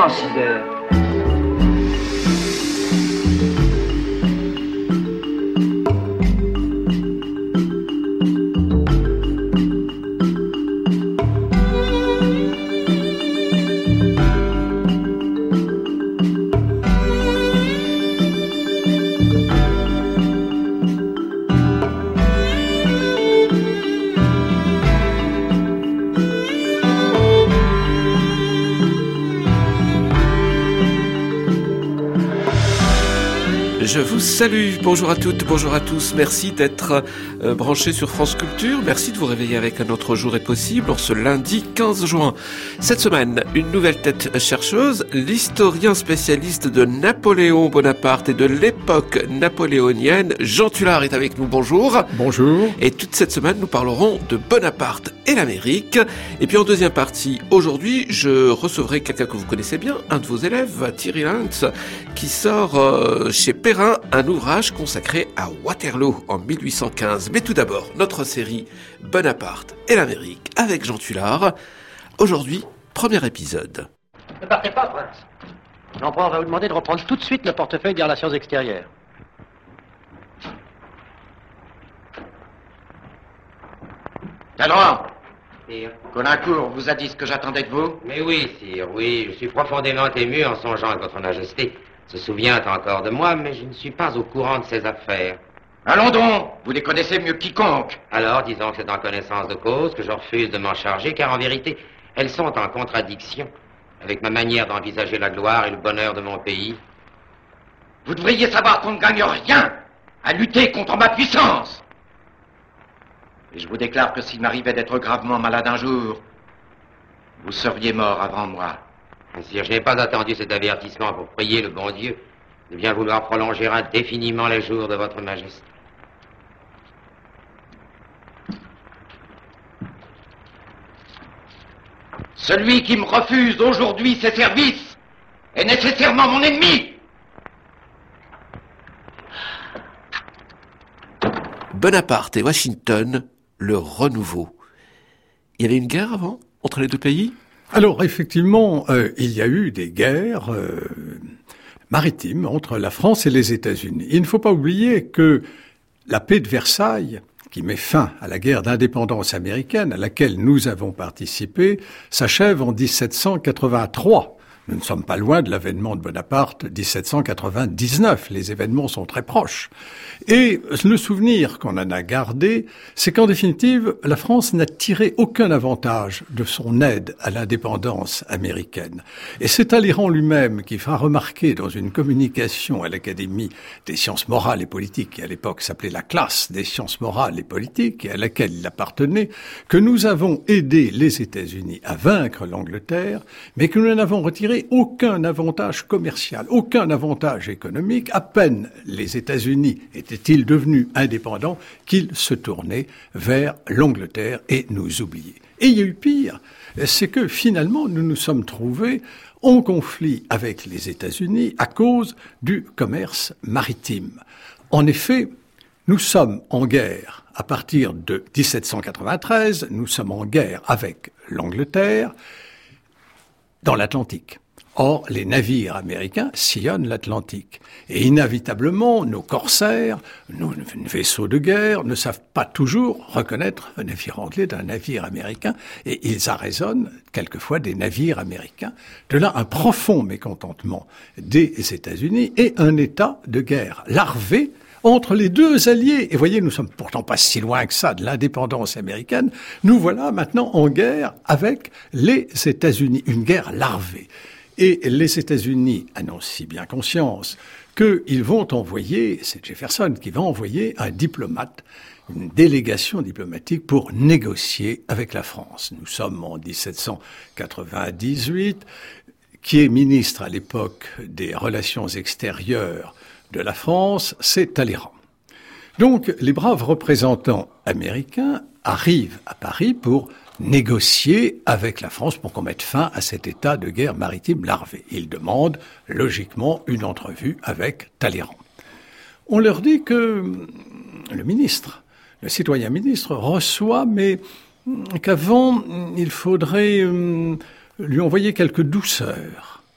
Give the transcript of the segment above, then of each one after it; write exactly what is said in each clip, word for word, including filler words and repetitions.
avant six heures. Je vous salue, bonjour à toutes, bonjour à tous, merci d'être euh, branchés sur France Culture, merci de vous réveiller avec Un autre jour est possible, en ce lundi quinze juin. Cette semaine, une nouvelle tête chercheuse, l'historien spécialiste de Napoléon Bonaparte et de l'époque napoléonienne, Jean Tullard est avec nous, bonjour. Bonjour. Et toute cette semaine, nous parlerons de Bonaparte et l'Amérique. Et puis en deuxième partie, aujourd'hui, je recevrai quelqu'un que vous connaissez bien, un de vos élèves, Thierry Lantz, qui sort euh, chez Perrin un ouvrage consacré à Waterloo en mille huit cent quinze. Mais tout d'abord, notre série Bonaparte et l'Amérique avec Jean Tullard. Aujourd'hui, premier épisode. Ne partez pas, Prince. L'empereur va vous demander de reprendre tout de suite le portefeuille des relations extérieures. Cadran, Sire. Caulaincourt vous a dit ce que j'attendais de vous? Mais oui, sire, oui, je suis profondément ému en songeant que votre majesté se souvient encore de moi, mais je ne suis pas au courant de ses affaires. Allons donc, vous les connaissez mieux que quiconque. Alors, disons que c'est en connaissance de cause que je refuse de m'en charger, car en vérité, elles sont en contradiction avec ma manière d'envisager la gloire et le bonheur de mon pays. Vous devriez savoir qu'on ne gagne rien à lutter contre ma puissance. Et je vous déclare que s'il m'arrivait d'être gravement malade un jour, vous seriez mort avant moi. Sire, je n'ai pas attendu cet avertissement pour prier le bon Dieu de bien vouloir prolonger indéfiniment les jours de votre majesté. Celui qui me refuse aujourd'hui ses services est nécessairement mon ennemi. Bonaparte et Washington, le renouveau. Il y avait une guerre avant entre les deux pays ? Alors, effectivement, euh, il y a eu des guerres euh, maritimes entre la France et les États-Unis. Il ne faut pas oublier que la paix de Versailles, qui met fin à la guerre d'indépendance américaine à laquelle nous avons participé, s'achève en dix-sept cent quatre-vingt-trois. Nous ne sommes pas loin de l'avènement de Bonaparte, dix-sept cent quatre-vingt-dix-neuf. Les événements sont très proches. Et le souvenir qu'on en a gardé, c'est qu'en définitive, la France n'a tiré aucun avantage de son aide à l'indépendance américaine. Et c'est Talleyrand lui-même qui fera remarquer dans une communication à l'Académie des sciences morales et politiques, qui à l'époque s'appelait la classe des sciences morales et politiques, et à laquelle il appartenait, que nous avons aidé les États-Unis à vaincre l'Angleterre, mais que nous n'avons retiré aucun avantage commercial, aucun avantage économique. À peine les États-Unis étaient-ils devenus indépendants qu'ils se tournaient vers l'Angleterre et nous oubliaient. Et il y a eu pire, c'est que finalement nous nous sommes trouvés en conflit avec les États-Unis à cause du commerce maritime. En effet, nous sommes en guerre à partir de dix-sept cent quatre-vingt-treize, nous sommes en guerre avec l'Angleterre dans l'Atlantique. Or, les navires américains sillonnent l'Atlantique. Et inévitablement, nos corsaires, nos vaisseaux de guerre ne savent pas toujours reconnaître un navire anglais d'un navire américain. Et ils arraisonnent quelquefois des navires américains. De là, un profond mécontentement des États-Unis et un état de guerre larvé entre les deux alliés. Et voyez, nous sommes pourtant pas si loin que ça de l'indépendance américaine. Nous voilà maintenant en guerre avec les États-Unis. Une guerre larvée. Et les États-Unis en ont si bien conscience qu'ils vont envoyer, c'est Jefferson qui va envoyer un diplomate, une délégation diplomatique pour négocier avec la France. Nous sommes en dix-sept cent quatre-vingt-dix-huit, qui est ministre à l'époque des Relations extérieures de la France, c'est Talleyrand. Donc, les braves représentants américains arrivent à Paris pour négocier avec la France pour qu'on mette fin à cet état de guerre maritime larvé. Ils demandent, logiquement, une entrevue avec Talleyrand. On leur dit que le ministre, le citoyen ministre, reçoit, mais qu'avant, il faudrait lui envoyer quelques douceurs.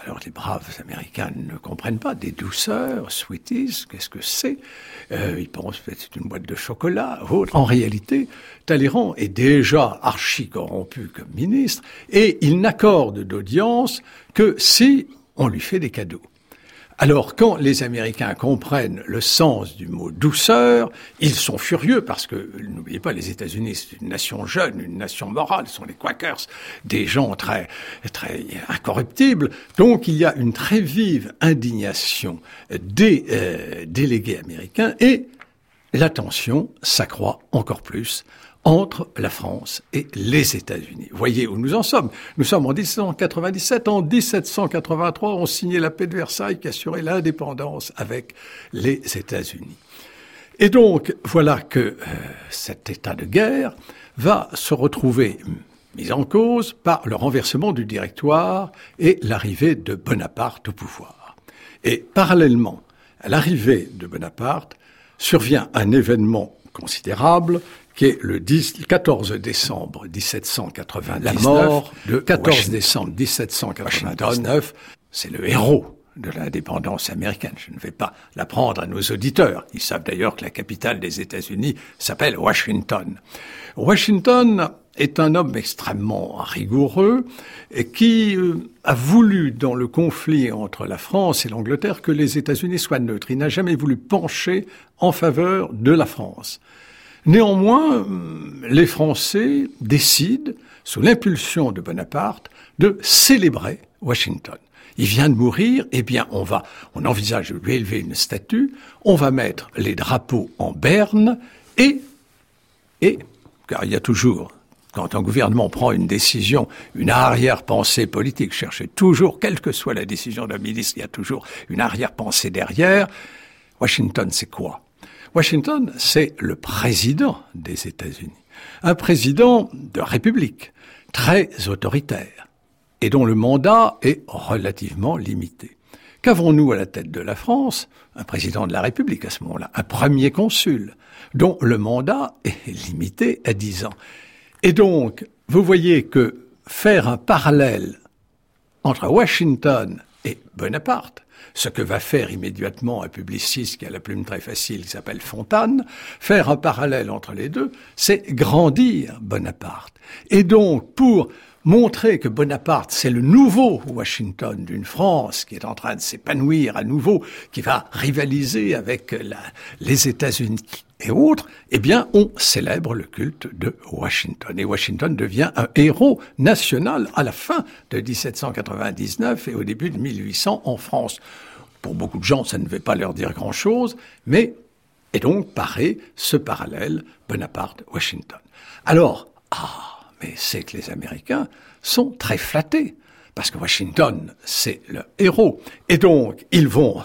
Alors les braves Américains ne comprennent pas. Des douceurs, sweeties, qu'est-ce que c'est? euh, Ils pensent que c'est une boîte de chocolat. Autre. En réalité, Talleyrand est déjà archi corrompu comme ministre et il n'accorde d'audience que si on lui fait des cadeaux. Alors, quand les Américains comprennent le sens du mot douceur, ils sont furieux parce que, n'oubliez pas, les États-Unis, c'est une nation jeune, une nation morale, ce sont les Quakers, des gens très, très incorruptibles. Donc, il y a une très vive indignation des euh, délégués américains et la tension s'accroît encore plus entre la France et les États-Unis. Voyez où nous en sommes. Nous sommes en dix-sept cent quatre-vingt-dix-sept. En dix-sept cent quatre-vingt-trois, on signait la paix de Versailles qui assurait l'indépendance avec les États-Unis. Et donc, voilà que euh, cet état de guerre va se retrouver mis en cause par le renversement du Directoire et l'arrivée de Bonaparte au pouvoir. Et parallèlement à l'arrivée de Bonaparte, survient un événement considérable qui est le quatorze décembre dix-sept cent quatre-vingt-dix-neuf. La mort de quatorze décembre dix-sept cent quatre-vingt-dix-neuf. C'est le héros de l'indépendance américaine. Je ne vais pas l'apprendre à nos auditeurs. Ils savent d'ailleurs que la capitale des États-Unis s'appelle Washington. Washington est un homme extrêmement rigoureux et qui euh, a voulu, dans le conflit entre la France et l'Angleterre, que les États-Unis soient neutres. Il n'a jamais voulu pencher en faveur de la France. Néanmoins, les Français décident, sous l'impulsion de Bonaparte, de célébrer Washington. Il vient de mourir, eh bien, on va, on envisage de lui élever une statue, on va mettre les drapeaux en berne et, et, car il y a toujours, quand un gouvernement prend une décision, une arrière-pensée politique, cherchez toujours, quelle que soit la décision d'un ministre, il y a toujours une arrière-pensée derrière. Washington, c'est quoi? Washington, c'est le président des États-Unis. Un président de république, très autoritaire, et dont le mandat est relativement limité. Qu'avons-nous à la tête de la France? Un président de la République à ce moment-là, un premier consul, dont le mandat est limité à dix ans. Et donc, vous voyez que faire un parallèle entre Washington et Bonaparte, ce que va faire immédiatement un publiciste qui a la plume très facile, qui s'appelle Fontane, faire un parallèle entre les deux, c'est grandir Bonaparte. Et donc, pour montrer que Bonaparte, c'est le nouveau Washington d'une France qui est en train de s'épanouir à nouveau, qui va rivaliser avec la, les États-Unis et autres, eh bien, on célèbre le culte de Washington. Et Washington devient un héros national à la fin de dix-sept cent quatre-vingt-dix-neuf et au début de mille huit cents en France. Pour beaucoup de gens, ça ne veut pas leur dire grand-chose, mais, et donc, paraît ce parallèle Bonaparte-Washington. Alors, ah, mais c'est que les Américains sont très flattés, parce que Washington, c'est le héros. Et donc, ils vont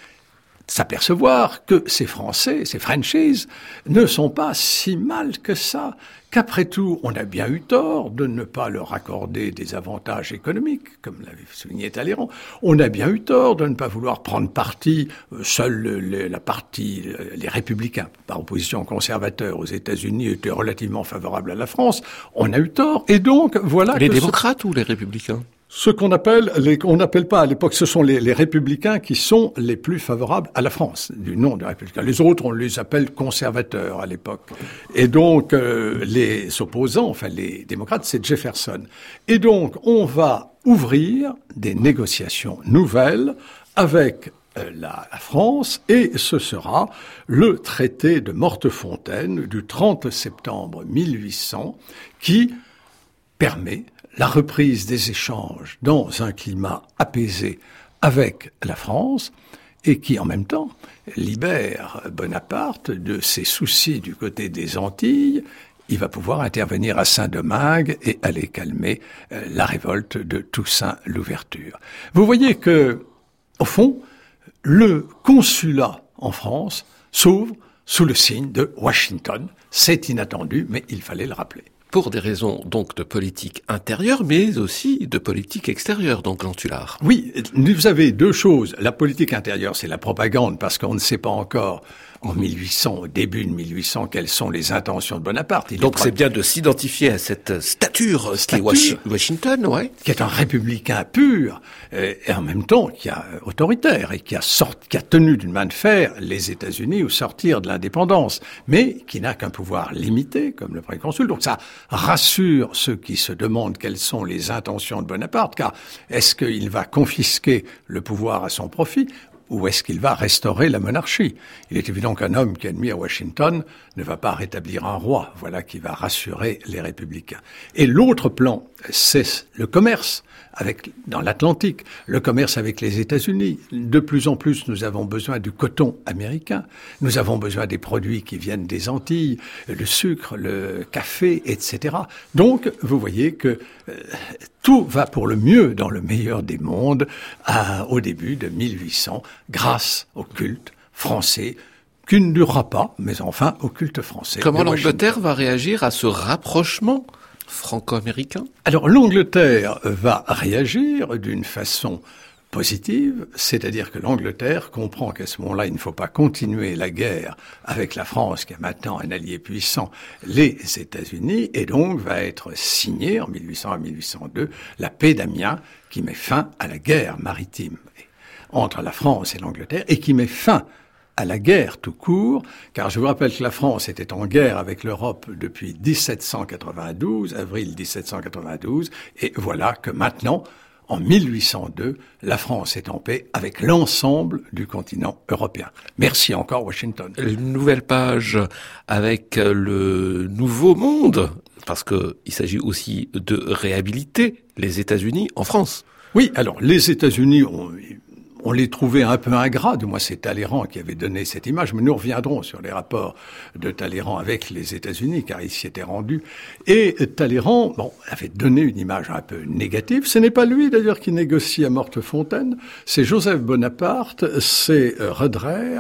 s'apercevoir que ces Français, ces Frenchies, ne sont pas si mal que ça, qu'après tout, on a bien eu tort de ne pas leur accorder des avantages économiques, comme l'avait souligné Talleyrand. On a bien eu tort de ne pas vouloir prendre parti, euh, seul le, le, la partie, les républicains, par opposition aux conservateurs aux États-Unis, étaient relativement favorables à la France. On a eu tort, et donc, voilà... Les que démocrates ce... ou les républicains? Ce qu'on appelle, les, on n'appelle pas à l'époque, ce sont les, les républicains qui sont les plus favorables à la France, du nom des républicains. Les autres, on les appelle conservateurs à l'époque. Et donc, euh, les opposants, enfin les démocrates, c'est Jefferson. Et donc, on va ouvrir des négociations nouvelles avec euh, la, la France, et ce sera le traité de Mortefontaine du trente septembre mille huit cents qui permet la reprise des échanges dans un climat apaisé avec la France et qui, en même temps, libère Bonaparte de ses soucis du côté des Antilles. Il va pouvoir intervenir à Saint-Domingue et aller calmer euh, la révolte de Toussaint Louverture. Vous voyez que, au fond, le consulat en France s'ouvre sous le signe de Washington. C'est inattendu, mais il fallait le rappeler. Pour des raisons donc de politique intérieure, mais aussi de politique extérieure, donc Lentulard. Oui, vous avez deux choses. La politique intérieure, c'est la propagande, parce qu'on ne sait pas encore en mille huit cents, au début de mille huit cents, quelles sont les intentions de Bonaparte. Il Donc c'est bien de s'identifier à cette stature, ce qui est Washi- Washington, ouais. Qui est un républicain pur, euh, et en même temps qui a autoritaire, et qui a, sorti, qui a tenu d'une main de fer les États-Unis au sortir de l'indépendance, mais qui n'a qu'un pouvoir limité, comme le préconsul. Donc ça rassure ceux qui se demandent quelles sont les intentions de Bonaparte, car est-ce qu'il va confisquer le pouvoir à son profit, ou est-ce qu'il va restaurer la monarchie? Il est évident qu'un homme qui admire Washington ne va pas rétablir un roi. Voilà qui va rassurer les républicains. Et l'autre plan, c'est le commerce avec, dans l'Atlantique, le commerce avec les États-Unis. De plus en plus, nous avons besoin du coton américain. Nous avons besoin des produits qui viennent des Antilles, le sucre, le café, et cetera. Donc, vous voyez que euh, tout va pour le mieux dans le meilleur des mondes à, au début de mille huit cents, grâce au culte français, qui ne durera pas, mais enfin au culte français. Comment l'Angleterre va réagir à ce rapprochement franco-américain? Alors l'Angleterre va réagir d'une façon positive, c'est-à-dire que l'Angleterre comprend qu'à ce moment-là, il ne faut pas continuer la guerre avec la France, qui a maintenant un allié puissant, les États-Unis, et donc va être signée en mille huit cents à mille huit cent deux la paix d'Amiens, qui met fin à la guerre maritime entre la France et l'Angleterre, et qui met fin à la guerre tout court, car je vous rappelle que la France était en guerre avec l'Europe depuis dix-sept cent quatre-vingt-douze, avril dix-sept cent quatre-vingt-douze, et voilà que maintenant, en mille huit cent deux, la France est en paix avec l'ensemble du continent européen. Merci encore, Washington. Une nouvelle page avec le nouveau monde, parce que il s'agit aussi de réhabiliter les États-Unis en France. Oui, alors les États-Unis ont... On les trouvait un peu ingrats, du moins c'est Talleyrand qui avait donné cette image, mais nous reviendrons sur les rapports de Talleyrand avec les États-Unis, car il s'y était rendu. Et Talleyrand, bon, avait donné une image un peu négative. Ce n'est pas lui d'ailleurs qui négocie à Mortefontaine, c'est Joseph Bonaparte, c'est Roederer,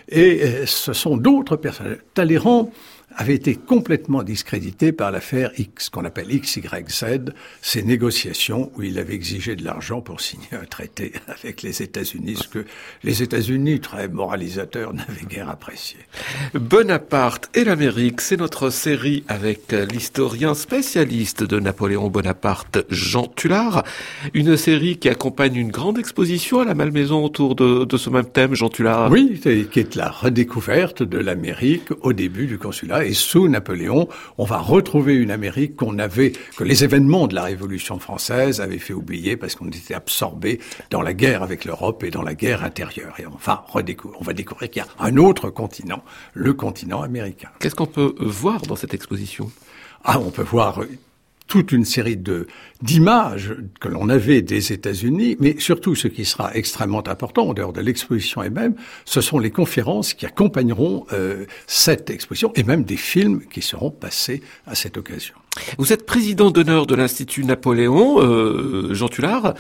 et ce sont d'autres personnes. Talleyrand avait été complètement discrédité par l'affaire X, qu'on appelle X Y Z, ces négociations où il avait exigé de l'argent pour signer un traité avec les États-Unis, ce que les États-Unis, très moralisateurs, n'avaient guère apprécié. Bonaparte et l'Amérique, c'est notre série avec l'historien spécialiste de Napoléon Bonaparte, Jean Tullard. Une série qui accompagne une grande exposition à la Malmaison autour de, de ce même thème, Jean Tullard. Oui, qui est la redécouverte de l'Amérique au début du consulat. Et sous Napoléon, on va retrouver une Amérique qu'on avait, que les événements de la Révolution française avaient fait oublier parce qu'on était absorbé dans la guerre avec l'Europe et dans la guerre intérieure. Et enfin, redécouvrir, on va découvrir qu'il y a un autre continent, le continent américain. Qu'est-ce qu'on peut voir dans cette exposition? Ah, on peut voir toute une série de d'images que l'on avait des États-Unis, mais surtout ce qui sera extrêmement important en dehors de l'exposition elle-même, ce sont les conférences qui accompagneront euh, cette exposition et même des films qui seront passés à cette occasion. Vous êtes président d'honneur de l'Institut Napoléon, euh, Jean Tullard.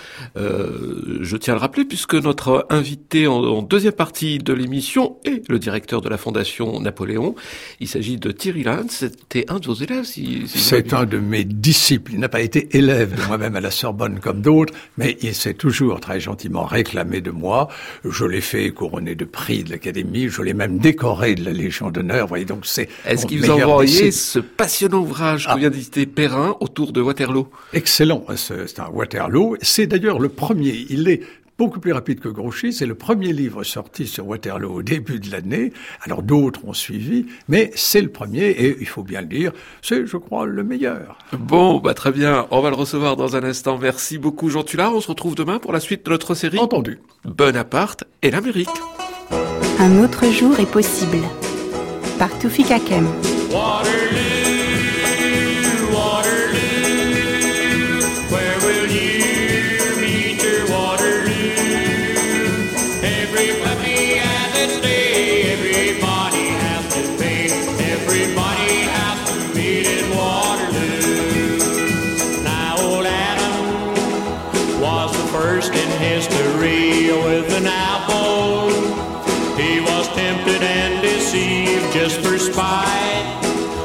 Euh, je tiens à le rappeler puisque notre invité en, en deuxième partie de l'émission est le directeur de la Fondation Napoléon. Il s'agit de Thierry Lantz. C'était un de vos élèves, si, si C'est un de mes disciples. Il n'a pas été élève de moi-même à la Sorbonne comme d'autres, mais il s'est toujours très gentiment réclamé de moi. Je l'ai fait couronner de prix de l'Académie. Je l'ai même décoré de la Légion d'honneur. Vous voyez, donc c'est. Est-ce qu'il vous a envoyé ce passionnant ouvrage ah. que vient d'éditer Perrin autour de Waterloo? Excellent, c'est un Waterloo. C'est d'ailleurs le premier, il est beaucoup plus rapide que Grouchy, c'est le premier livre sorti sur Waterloo au début de l'année. Alors d'autres ont suivi, mais c'est le premier et il faut bien le dire, c'est, je crois, le meilleur. Bon, bah très bien, on va le recevoir dans un instant. Merci beaucoup Jean Tullard, on se retrouve demain pour la suite de notre série. Entendu. Bonaparte et l'Amérique. Un autre jour est possible. Par Toufik Hakem. Just for spite,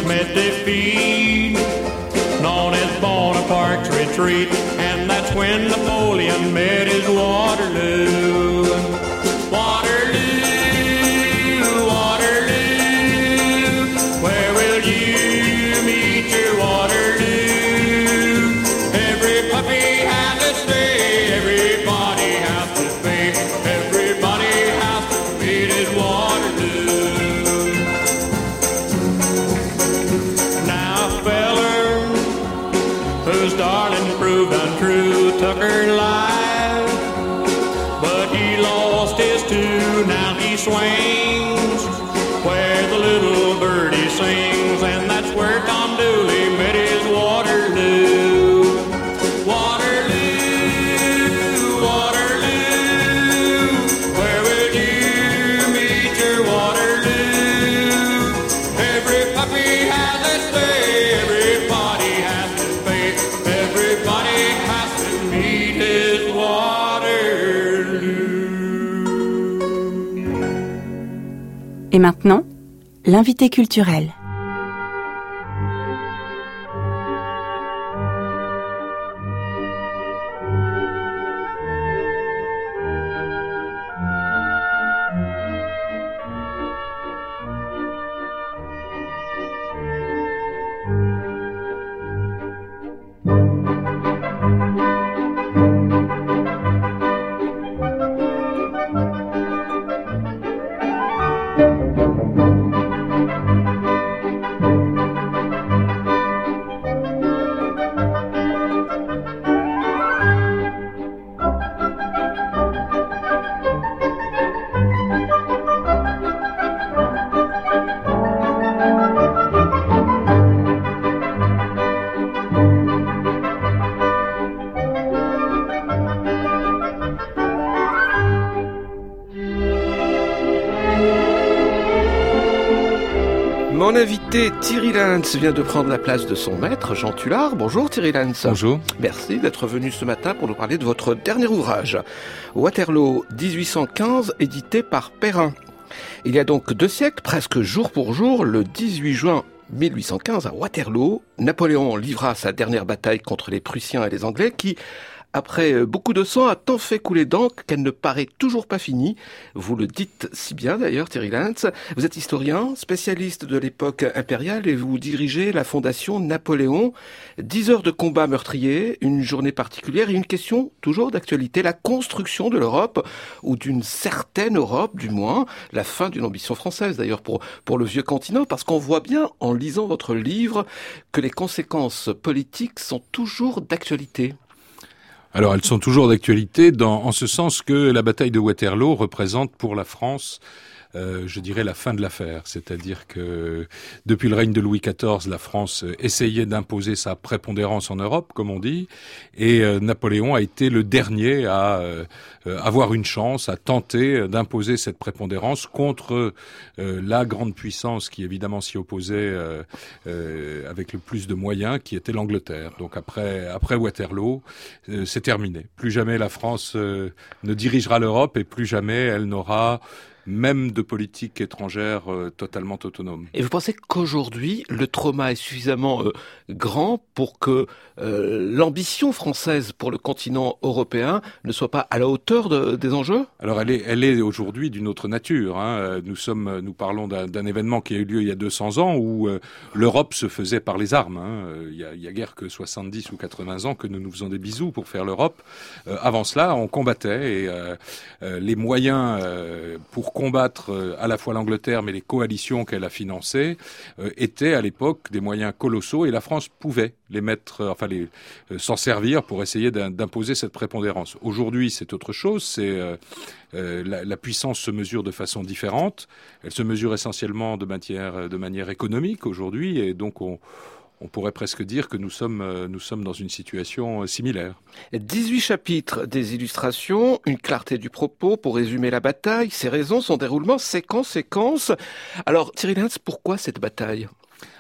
met defeat, known as Bonaparte's retreat, and that's when Napoleon met his Waterloo. Waterloo, Waterloo, where will you meet your Waterloo? Every puppy has a stay, everybody has to pay, everybody has to meet his Waterloo. Now a feller whose darling proved untrue took her life, but he lost his too. Now he swings where the little birdie sings, and that's where Tom Dooley met his Waterloo. Waterloo, Waterloo, where will you meet your Waterloo? Every puppy has a stay, everybody has to pay, everybody has to meet his Waterloo. Et maintenant, l'invité culturel. Mon invité Thierry Lantz vient de prendre la place de son maître, Jean Tullard. Bonjour Thierry Lantz. Bonjour. Merci d'être venu ce matin pour nous parler de votre dernier ouvrage, Waterloo dix-huit cent quinze, édité par Perrin. Il y a donc deux siècles, presque jour pour jour, le dix-huit juin mille huit cent quinze, à Waterloo, Napoléon livra sa dernière bataille contre les Prussiens et les Anglais qui, après beaucoup de sang, a tant fait couler d'encre qu'elle ne paraît toujours pas finie. Vous le dites si bien d'ailleurs, Thierry Lantz. Vous êtes historien, spécialiste de l'époque impériale et vous dirigez la fondation Napoléon. Dix heures de combat meurtrier, une journée particulière et une question toujours d'actualité, la construction de l'Europe, ou d'une certaine Europe du moins, la fin d'une ambition française d'ailleurs pour, pour le vieux continent, parce qu'on voit bien en lisant votre livre que les conséquences politiques sont toujours d'actualité. Alors, elles sont toujours d'actualité dans, en ce sens que la bataille de Waterloo représente pour la France, euh, je dirais, la fin de l'affaire. C'est-à-dire que depuis le règne de Louis quatorze, la France essayait d'imposer sa prépondérance en Europe, comme on dit, et euh, Napoléon a été le dernier à euh, avoir une chance, à tenter d'imposer cette prépondérance contre euh, la grande puissance qui évidemment s'y opposait euh, euh, avec le plus de moyens, qui était l'Angleterre. Donc après, après Waterloo, euh, c'est terminé. Plus jamais la France euh, ne dirigera l'Europe et plus jamais elle n'aura même de politique étrangère euh, totalement autonome. Et vous pensez qu'aujourd'hui, le trauma est suffisamment euh, grand pour que euh, l'ambition française pour le continent européen ne soit pas à la hauteur de, des enjeux ? Alors elle est, elle est aujourd'hui d'une autre nature. Hein. Nous sommes, nous parlons d'un, d'un événement qui a eu lieu il y a deux cents ans où euh, l'Europe se faisait par les armes. Hein. Il y a, il y a guère que soixante-dix ou quatre-vingts ans que nous nous faisons des bisous pour faire l'Europe. Euh, avant cela, on combattait et euh, euh, les moyens euh, pour combattre euh, à la fois l'Angleterre mais les coalitions qu'elle a financées euh, étaient à l'époque des moyens colossaux et la France pouvait les mettre, euh, enfin les euh, s'en servir pour essayer d'imposer cette prépondérance. Aujourd'hui, c'est autre chose. C'est euh, euh, la, la puissance se mesure de façon différente. Elle se mesure essentiellement de manière de manière économique aujourd'hui et donc on On pourrait presque dire que nous sommes, euh, nous sommes dans une situation euh, similaire. dix-huit chapitres, des illustrations, une clarté du propos pour résumer la bataille, ses raisons, son déroulement, séquence, séquence. Alors, Thierry Lantz, pourquoi cette bataille ?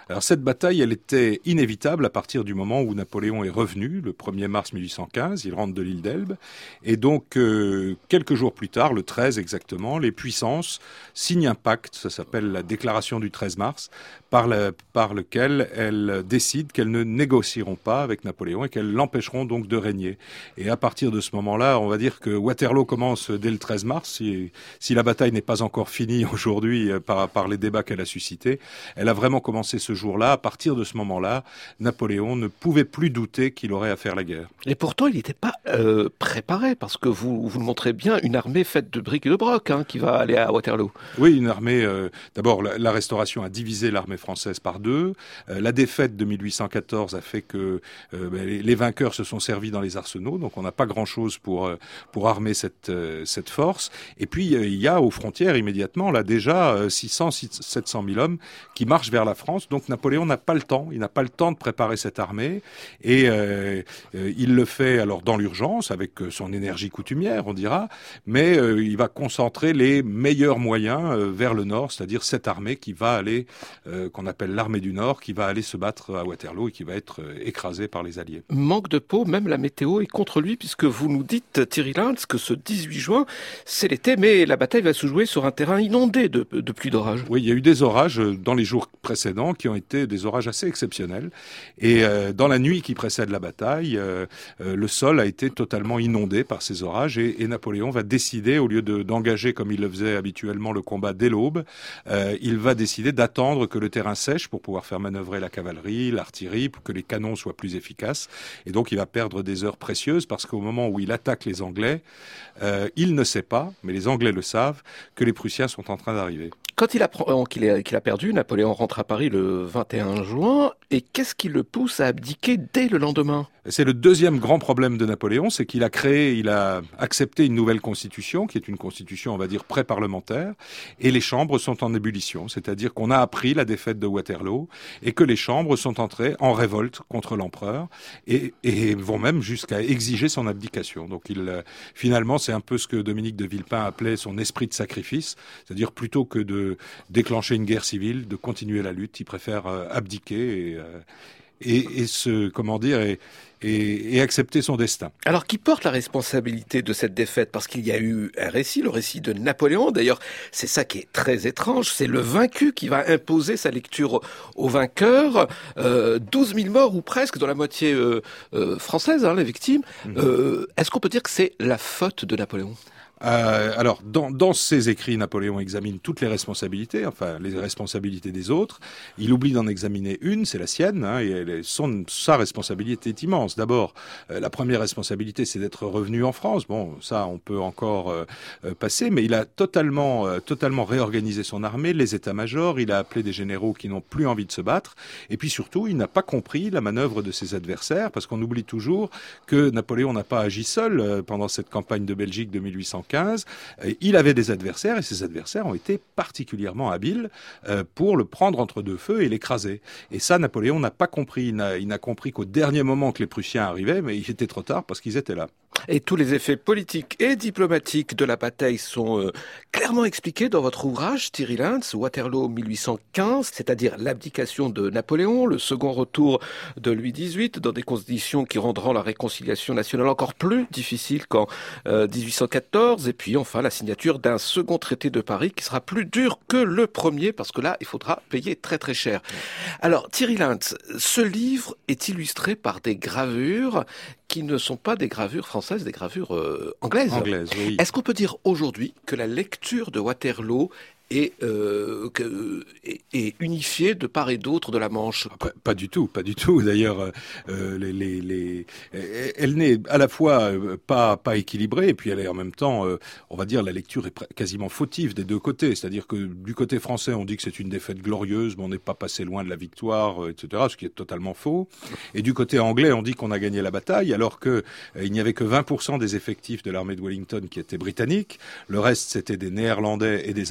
Alors cette bataille, elle était inévitable à partir du moment où Napoléon est revenu, le premier mars mille huit cent quinze, il rentre de l'île d'Elbe, et donc euh, quelques jours plus tard, le treize exactement, les puissances signent un pacte, ça s'appelle la déclaration du treize mars, par, la, par lequel elles décident qu'elles ne négocieront pas avec Napoléon et qu'elles l'empêcheront donc de régner. Et à partir de ce moment-là, on va dire que Waterloo commence dès le treize mars, si, si la bataille n'est pas encore finie aujourd'hui par, par les débats qu'elle a suscités, elle a vraiment commencé ce jour-là. À partir de ce moment-là, Napoléon ne pouvait plus douter qu'il aurait à faire la guerre. Et pourtant, il n'était pas euh, préparé, parce que vous, vous le montrez bien, une armée faite de briques et de broc hein, qui va aller à Waterloo. Oui, une armée... Euh, d'abord, la, la Restauration a divisé l'armée française par deux. Euh, la défaite de mille huit cent quatorze a fait que euh, ben, les, les vainqueurs se sont servis dans les arsenaux, donc on n'a pas grand-chose pour, euh, pour armer cette, euh, cette force. Et puis, euh, il y a aux frontières, immédiatement, là déjà, euh, six cents, sept cent mille hommes qui marchent vers la France. Donc Napoléon n'a pas le temps, il n'a pas le temps de préparer cette armée. Et euh, euh, il le fait alors dans l'urgence, avec son énergie coutumière, on dira, mais euh, il va concentrer les meilleurs moyens euh, vers le nord, c'est-à-dire cette armée qui va aller, euh, qu'on appelle l'armée du Nord, qui va aller se battre à Waterloo et qui va être euh, écrasée par les Alliés. Manque de peau, même la météo est contre lui, puisque vous nous dites, Thierry Lintz, que ce dix-huit juin, c'est l'été, mais la bataille va se jouer sur un terrain inondé de, de pluie d'orage. Oui, il y a eu des orages dans les jours précédents qui ont été des orages assez exceptionnels. Et euh, dans la nuit qui précède la bataille, euh, euh, le sol a été totalement inondé par ces orages et, et Napoléon va décider, au lieu de, d'engager comme il le faisait habituellement le combat dès l'aube, euh, il va décider d'attendre que le terrain sèche pour pouvoir faire manœuvrer la cavalerie, l'artillerie, pour que les canons soient plus efficaces. Et donc il va perdre des heures précieuses parce qu'au moment où il attaque les Anglais, euh, il ne sait pas, mais les Anglais le savent, que les Prussiens sont en train d'arriver. Quand il apprend qu'il a, qu'il a perdu, Napoléon rentre à Paris le vingt et un juin. Et qu'est-ce qui le pousse à abdiquer dès le lendemain ? C'est le deuxième grand problème de Napoléon, c'est qu'il a créé, il a accepté une nouvelle constitution, qui est une constitution, on va dire, pré-parlementaire, et les chambres sont en ébullition. C'est-à-dire qu'on a appris la défaite de Waterloo, et que les chambres sont entrées en révolte contre l'empereur, et, et vont même jusqu'à exiger son abdication. Donc il, finalement, c'est un peu ce que Dominique de Villepin appelait son esprit de sacrifice, c'est-à-dire plutôt que de déclencher une guerre civile, de continuer la lutte, il préfère euh, abdiquer et, euh, et, et se, comment dire, et, et, et accepter son destin. Alors, qui porte la responsabilité de cette défaite ? Parce qu'il y a eu un récit, le récit de Napoléon. D'ailleurs, c'est ça qui est très étrange. C'est le vaincu qui va imposer sa lecture au vainqueur. Euh, douze mille morts ou presque, dans la moitié euh, euh, française, hein, les victimes. Mmh. Euh, est-ce qu'on peut dire que c'est la faute de Napoléon ? Euh, alors, dans, dans ses écrits, Napoléon examine toutes les responsabilités, enfin les responsabilités des autres. Il oublie d'en examiner une, c'est la sienne, hein, et elle est, son, sa responsabilité est immense. D'abord, euh, la première responsabilité, c'est d'être revenu en France. Bon, ça, on peut encore euh, euh, passer, mais il a totalement, euh, totalement réorganisé son armée, les états-majors. Il a appelé des généraux qui n'ont plus envie de se battre. Et puis surtout, il n'a pas compris la manœuvre de ses adversaires, parce qu'on oublie toujours que Napoléon n'a pas agi seul euh, pendant cette campagne de Belgique de mille huit cent quinze. Il avait des adversaires et ces adversaires ont été particulièrement habiles euh, pour le prendre entre deux feux et l'écraser. Et ça, Napoléon n'a pas compris. Il n'a, il n'a compris qu'au dernier moment que les Prussiens arrivaient, mais il était trop tard parce qu'ils étaient là. Et tous les effets politiques et diplomatiques de la bataille sont euh, clairement expliqués dans votre ouvrage, Thierry Lintz, Waterloo mille huit cent quinze, c'est-à-dire l'abdication de Napoléon, le second retour de Louis dix-huit, dans des conditions qui rendront la réconciliation nationale encore plus difficile qu'en euh, dix-huit cent quatorze, et puis enfin la signature d'un second traité de Paris qui sera plus dur que le premier, parce que là, il faudra payer très très cher. Alors, Thierry Lintz, ce livre est illustré par des gravures qui ne sont pas des gravures françaises, des gravures euh, anglaises. Anglaises, oui. Est-ce qu'on peut dire aujourd'hui que la lecture de Waterloo est, euh, que, est, est unifiée de part et d'autre de la Manche ? Pas, pas du tout, pas du tout. D'ailleurs, euh, les, les, les, elle n'est à la fois pas, pas équilibrée, et puis elle est en même temps, euh, on va dire, la lecture est quasiment fautive des deux côtés. C'est-à-dire que du côté français, on dit que c'est une défaite glorieuse, mais on n'est pas passé loin de la victoire, et cetera, ce qui est totalement faux. Et du côté anglais, on dit qu'on a gagné la bataille, alors que euh, il n'y avait que vingt pour cent des effectifs de l'armée de Wellington qui étaient britanniques. Le reste, c'était des Néerlandais et des Allemands.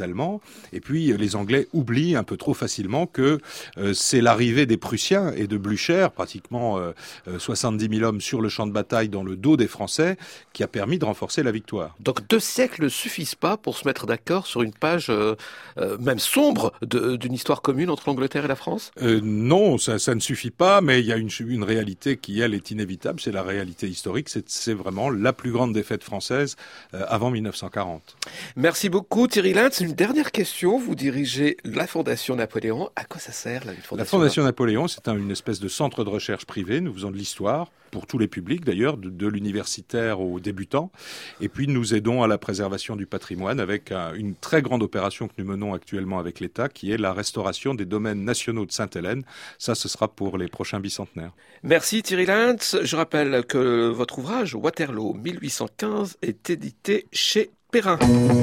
Et puis les Anglais oublient un peu trop facilement que euh, c'est l'arrivée des Prussiens et de Blücher, pratiquement euh, soixante-dix mille hommes sur le champ de bataille dans le dos des Français, qui a permis de renforcer la victoire. Donc deux siècles ne suffisent pas pour se mettre d'accord sur une page euh, euh, même sombre de, d'une histoire commune entre l'Angleterre et la France ? euh, Non, ça, ça ne suffit pas, mais il y a une, une réalité qui, elle, est inévitable, c'est la réalité historique, c'est, c'est vraiment la plus grande défaite française euh, avant mille neuf cent quarante. Merci beaucoup Thierry Lintz. Une dernière question, vous dirigez la Fondation Napoléon. À quoi ça sert la Fondation La Fondation Napoléon, c'est un, une espèce de centre de recherche privé, nous faisons de l'histoire, pour tous les publics d'ailleurs, de, de l'universitaire aux débutants, et puis nous aidons à la préservation du patrimoine avec un, une très grande opération que nous menons actuellement avec l'État, qui est la restauration des domaines nationaux de Sainte-Hélène. Ça, ce sera pour les prochains bicentenaires. Merci Thierry Lintz. Je rappelle que votre ouvrage Waterloo mille huit cent quinze est édité chez Perrin.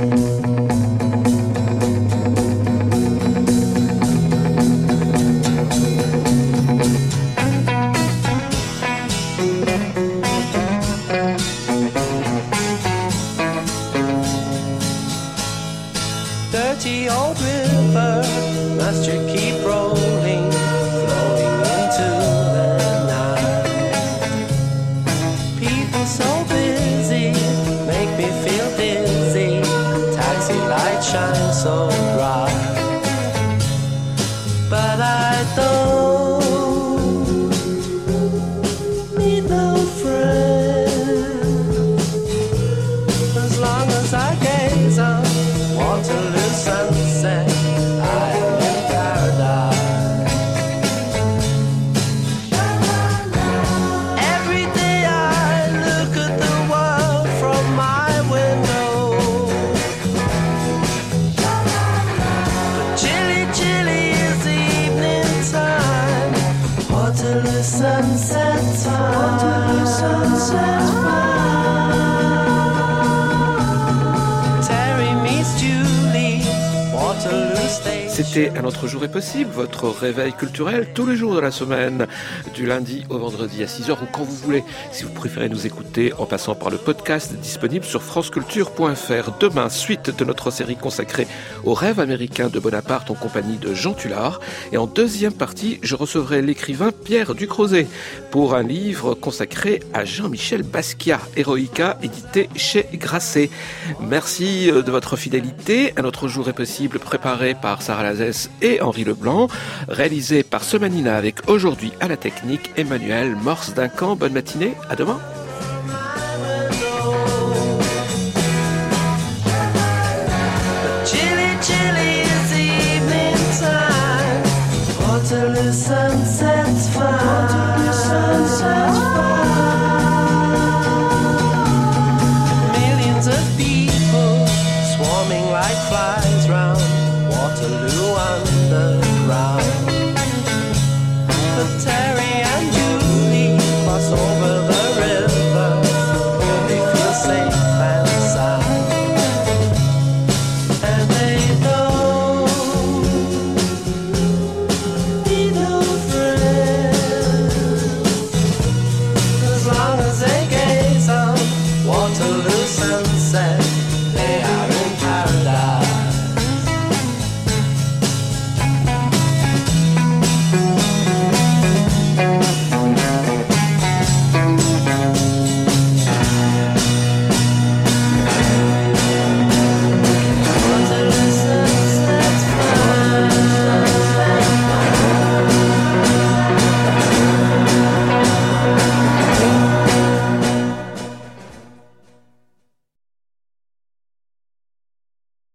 Dirty old river, must you keep rolling, flowing into the night? People so busy, make me feel dizzy, taxi lights shine so bright. But I don't need no friend, as long as I gaze on Waterloo sunset, I am in paradise. Every day I look at the world from my window, but chilly, chilly is the evening time. Waterloo sunset time. Waterloo sunset time. C'était Un autre jour est possible, votre réveil culturel tous les jours de la semaine, du lundi au vendredi à six heures ou quand vous voulez. Si vous préférez nous écouter en passant par le podcast disponible sur franceculture point f r. Demain, suite de notre série consacrée au rêve américain de Bonaparte en compagnie de Jean Tullard. Et en deuxième partie, je recevrai l'écrivain Pierre Ducrozet pour un livre consacré à Jean-Michel Basquiat, Héroïca, édité chez Grasset. Merci de votre fidélité. Un autre jour est possible, préparé par Sarah Lazès et Henri Leblanc, réalisé par Semanina avec aujourd'hui à la technique Emmanuel Morse Duncan. Bonne matinée, à demain. Waterloo sunset's fine. Waterloo sunset's fine. Millions of people swarming like flies round Waterloo underground. The